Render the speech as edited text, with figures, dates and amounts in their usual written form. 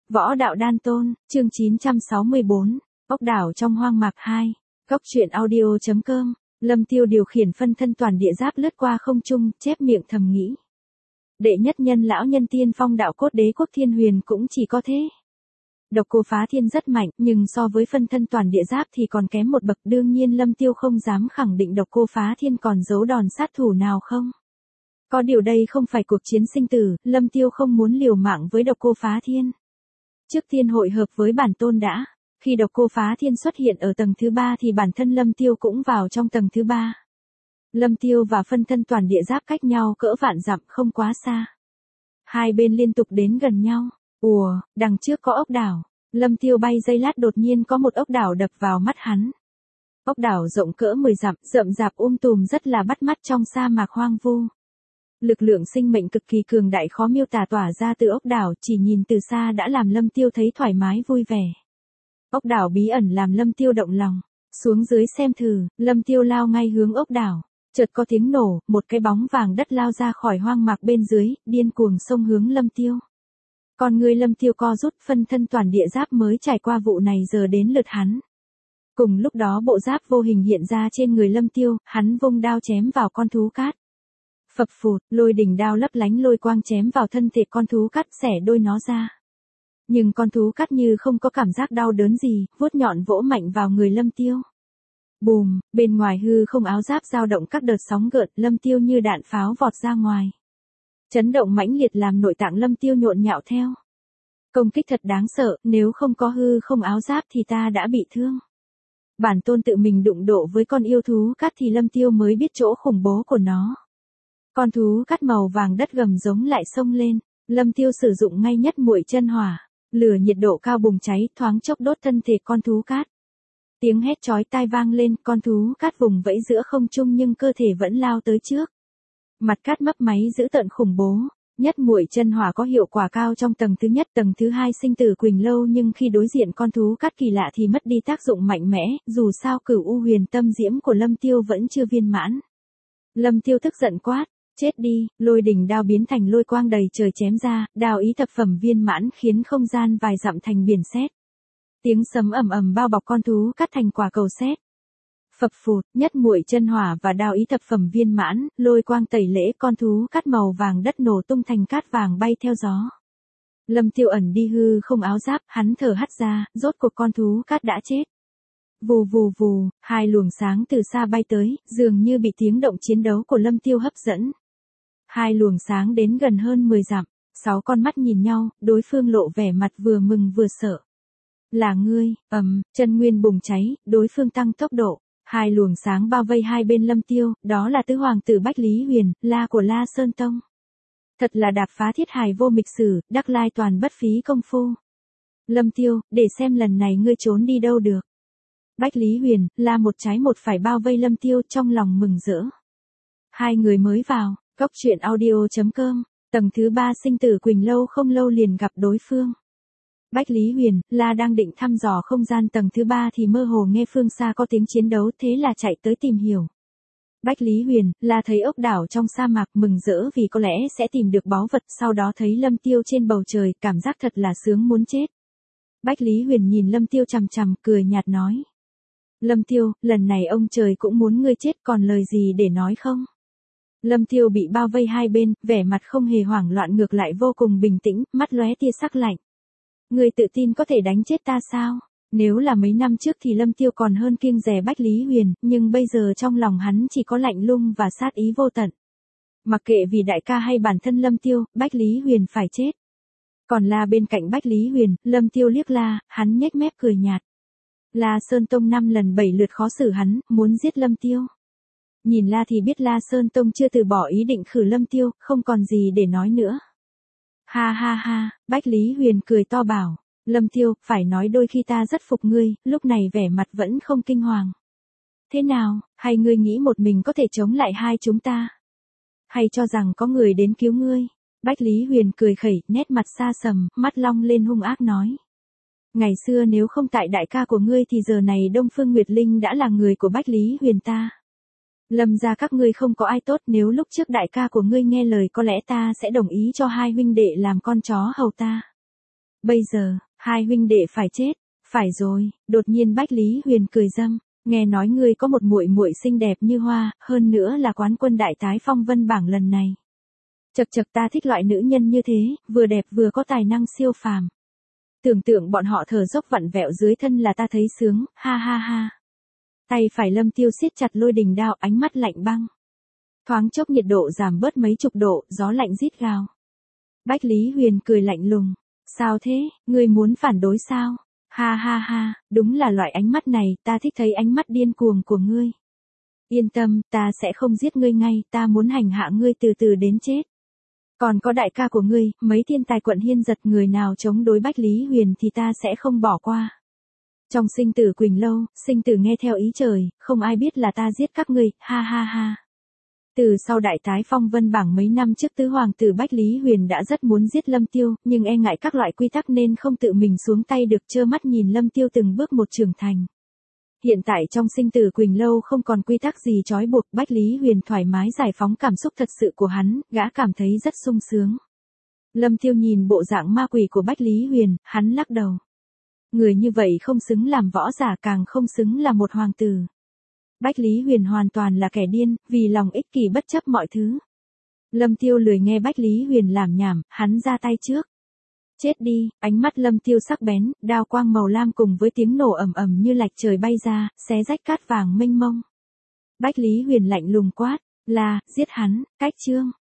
Võ đạo đan tôn, chương 964, ốc đảo trong hoang mạc 2, góc truyện audio.com, Lâm Tiêu điều khiển phân thân toàn địa giáp lướt qua không trung, chép miệng thầm nghĩ. Đệ nhất nhân lão nhân tiên phong đạo cốt đế quốc thiên huyền cũng chỉ có thế. Độc cô phá thiên rất mạnh, nhưng so với phân thân toàn địa giáp thì còn kém một bậc, đương nhiên Lâm Tiêu không dám khẳng định độc cô phá thiên còn giấu đòn sát thủ nào không. Có điều đây không phải cuộc chiến sinh tử, Lâm Tiêu không muốn liều mạng với độc cô phá thiên. Trước tiên hội hợp với bản tôn đã, khi độc cô phá thiên xuất hiện ở tầng thứ 3 thì bản thân Lâm Tiêu cũng vào trong tầng thứ 3. Lâm Tiêu và phân thân toàn địa giáp cách nhau cỡ vạn dặm không quá xa. Hai bên liên tục đến gần nhau, đằng trước có ốc đảo, Lâm Tiêu bay giây lát đột nhiên có một ốc đảo đập vào mắt hắn. Ốc đảo rộng cỡ 10 dặm, rậm rạp tùm rất là bắt mắt trong sa mạc hoang vu. Lực lượng sinh mệnh cực kỳ cường đại khó miêu tả tỏa ra từ ốc đảo, chỉ nhìn từ xa đã làm Lâm Tiêu thấy thoải mái vui vẻ. Ốc đảo bí ẩn làm Lâm Tiêu động lòng. Xuống dưới xem thử, Lâm Tiêu lao ngay hướng ốc đảo. Chợt có tiếng nổ, một cái bóng vàng đất lao ra khỏi hoang mạc bên dưới, điên cuồng xông hướng Lâm Tiêu. Còn người Lâm Tiêu co rút, phân thân toàn địa giáp mới trải qua vụ này giờ đến lượt hắn. Cùng lúc đó bộ giáp vô hình hiện ra trên người Lâm Tiêu, hắn vung đao chém vào con thú cát. Phập phụt, lôi đỉnh đao lấp lánh lôi quang chém vào thân thể con thú cát, xẻ đôi nó ra. Nhưng con thú cát như không có cảm giác đau đớn gì, vuốt nhọn vỗ mạnh vào người Lâm Tiêu. Bùm, bên ngoài hư không áo giáp dao động các đợt sóng gợn, Lâm Tiêu như đạn pháo vọt ra ngoài. Chấn động mãnh liệt làm nội tạng Lâm Tiêu nhộn nhạo theo. Công kích thật đáng sợ, nếu không có hư không áo giáp thì ta đã bị thương. Bản tôn tự mình đụng độ với con yêu thú cát thì Lâm Tiêu mới biết chỗ khủng bố của nó. Con thú cát màu vàng đất gầm giống lại xông lên, Lâm Tiêu sử dụng ngay nhất muội chân hỏa, lửa nhiệt độ cao bùng cháy, thoáng chốc đốt thân thể con thú cát. Tiếng hét chói tai vang lên, con thú cát vùng vẫy giữa không trung nhưng cơ thể vẫn lao tới trước. Mặt cát mấp máy dữ tợn khủng bố, nhất muội chân hỏa có hiệu quả cao trong tầng thứ nhất, tầng thứ 2 sinh tử Quỳnh Lâu, nhưng khi đối diện con thú cát kỳ lạ thì mất đi tác dụng mạnh mẽ, dù sao Cửu U Huyền Tâm Diễm của Lâm Tiêu vẫn chưa viên mãn. Lâm Tiêu tức giận quát, chết đi, lôi đỉnh đao biến thành lôi quang đầy trời chém ra, đao ý thập phẩm viên mãn khiến không gian vài dặm thành biển sét. Tiếng sấm ầm ầm bao bọc con thú cát thành quả cầu sét. Phập phụt, nhất muội chân hỏa và đao ý thập phẩm viên mãn, lôi quang tẩy lễ, con thú cát màu vàng đất nổ tung thành cát vàng bay theo gió. Lâm Tiêu ẩn đi hư không áo giáp, hắn thở hắt ra, rốt cuộc con thú cát đã chết. Vù vù vù, hai luồng sáng từ xa bay tới, dường như bị tiếng động chiến đấu của Lâm Tiêu hấp dẫn. Hai luồng sáng đến gần hơn 10 dặm, 6 con mắt nhìn nhau, đối phương lộ vẻ mặt vừa mừng vừa sợ. Là ngươi, chân nguyên bùng cháy, đối phương tăng tốc độ. Hai luồng sáng bao vây hai bên Lâm Tiêu, đó là tứ hoàng tử Bách Lý Huyền, La của La Sơn Tông. Thật là đạp phá thiết hài vô mịch sử, đắc lai toàn bất phí công phu. Lâm Tiêu, để xem lần này ngươi trốn đi đâu được. Bách Lý Huyền, La một trái một phải bao vây Lâm Tiêu, trong lòng mừng rỡ. Hai người mới vào, góc truyện audio.com, tầng thứ 3 sinh tử Quỳnh Lâu không lâu liền gặp đối phương. Bách Lý Huyền, La đang định thăm dò không gian tầng thứ 3 thì mơ hồ nghe phương xa có tiếng chiến đấu, thế là chạy tới tìm hiểu. Bách Lý Huyền, La thấy ốc đảo trong sa mạc, mừng rỡ vì có lẽ sẽ tìm được báu vật, sau đó thấy Lâm Tiêu trên bầu trời, cảm giác thật là sướng muốn chết. Bách Lý Huyền nhìn Lâm Tiêu chằm chằm, cười nhạt nói. Lâm Tiêu, lần này ông trời cũng muốn ngươi chết, còn lời gì để nói không? Lâm Tiêu bị bao vây hai bên, vẻ mặt không hề hoảng loạn, ngược lại vô cùng bình tĩnh, mắt lóe tia sắc lạnh. Ngươi tự tin có thể đánh chết ta sao? Nếu là mấy năm trước thì Lâm Tiêu còn hơn kiêng dè Bách Lý Huyền, nhưng bây giờ trong lòng hắn chỉ có lạnh lùng và sát ý vô tận. Mặc kệ vì đại ca hay bản thân Lâm Tiêu, Bách Lý Huyền phải chết. Còn La bên cạnh Bách Lý Huyền, Lâm Tiêu liếc La, hắn nhếch mép cười nhạt. La Sơn Tông 5 lần 7 lượt khó xử hắn, muốn giết Lâm Tiêu. Nhìn La thì biết La Sơn Tông chưa từ bỏ ý định khử Lâm Tiêu, không còn gì để nói nữa. Ha ha ha, Bách Lý Huyền cười to bảo, Lâm Tiêu, phải nói đôi khi ta rất phục ngươi, lúc này vẻ mặt vẫn không kinh hoàng. Thế nào, hay ngươi nghĩ một mình có thể chống lại hai chúng ta? Hay cho rằng có người đến cứu ngươi? Bách Lý Huyền cười khẩy, nét mặt xa sầm, mắt long lên hung ác nói. Ngày xưa nếu không tại đại ca của ngươi thì giờ này Đông Phương Nguyệt Linh đã là người của Bách Lý Huyền ta. Lâm gia các ngươi không có ai tốt, nếu lúc trước đại ca của ngươi nghe lời có lẽ ta sẽ đồng ý cho hai huynh đệ làm con chó hầu ta. Bây giờ, hai huynh đệ phải chết. Phải rồi, đột nhiên Bách Lý Huyền cười râm, nghe nói ngươi có một muội muội xinh đẹp như hoa, hơn nữa là quán quân đại tái phong vân bảng lần này. Chậc chậc, ta thích loại nữ nhân như thế, vừa đẹp vừa có tài năng siêu phàm. Tưởng tượng bọn họ thở dốc vặn vẹo dưới thân là ta thấy sướng, ha ha ha. Tay phải Lâm Tiêu siết chặt lôi đình đao, ánh mắt lạnh băng. Thoáng chốc nhiệt độ giảm bớt mấy chục độ, gió lạnh rít gào. Bách Lý Huyền cười lạnh lùng. Sao thế, ngươi muốn phản đối sao? Ha ha ha, đúng là loại ánh mắt này, ta thích thấy ánh mắt điên cuồng của ngươi. Yên tâm, ta sẽ không giết ngươi ngay, ta muốn hành hạ ngươi từ từ đến chết. Còn có đại ca của ngươi, mấy thiên tài quận Hiên Giật, người nào chống đối Bách Lý Huyền thì ta sẽ không bỏ qua. Trong sinh tử Quỳnh Lâu, sinh tử nghe theo ý trời, không ai biết là ta giết các ngươi, ha ha ha. Từ sau đại tái phong vân bảng mấy năm trước, tứ hoàng tử Bách Lý Huyền đã rất muốn giết Lâm Tiêu, nhưng e ngại các loại quy tắc nên không tự mình xuống tay được, trơ mắt nhìn Lâm Tiêu từng bước một trưởng thành. Hiện tại trong sinh tử Quỳnh Lâu không còn quy tắc gì trói buộc, Bách Lý Huyền thoải mái giải phóng cảm xúc thật sự của hắn, gã cảm thấy rất sung sướng. Lâm Tiêu nhìn bộ dạng ma quỷ của Bách Lý Huyền, hắn lắc đầu. Người như vậy không xứng làm võ giả, càng không xứng là một hoàng tử. Bách Lý Huyền hoàn toàn là kẻ điên, vì lòng ích kỷ bất chấp mọi thứ. Lâm Tiêu lười nghe Bách Lý Huyền làm nhảm, hắn ra tay trước. Chết đi, ánh mắt Lâm Tiêu sắc bén, đao quang màu lam cùng với tiếng nổ ầm ầm như lạch trời bay ra, xé rách cát vàng mênh mông. Bách Lý Huyền lạnh lùng quát, là, giết hắn, cách chương.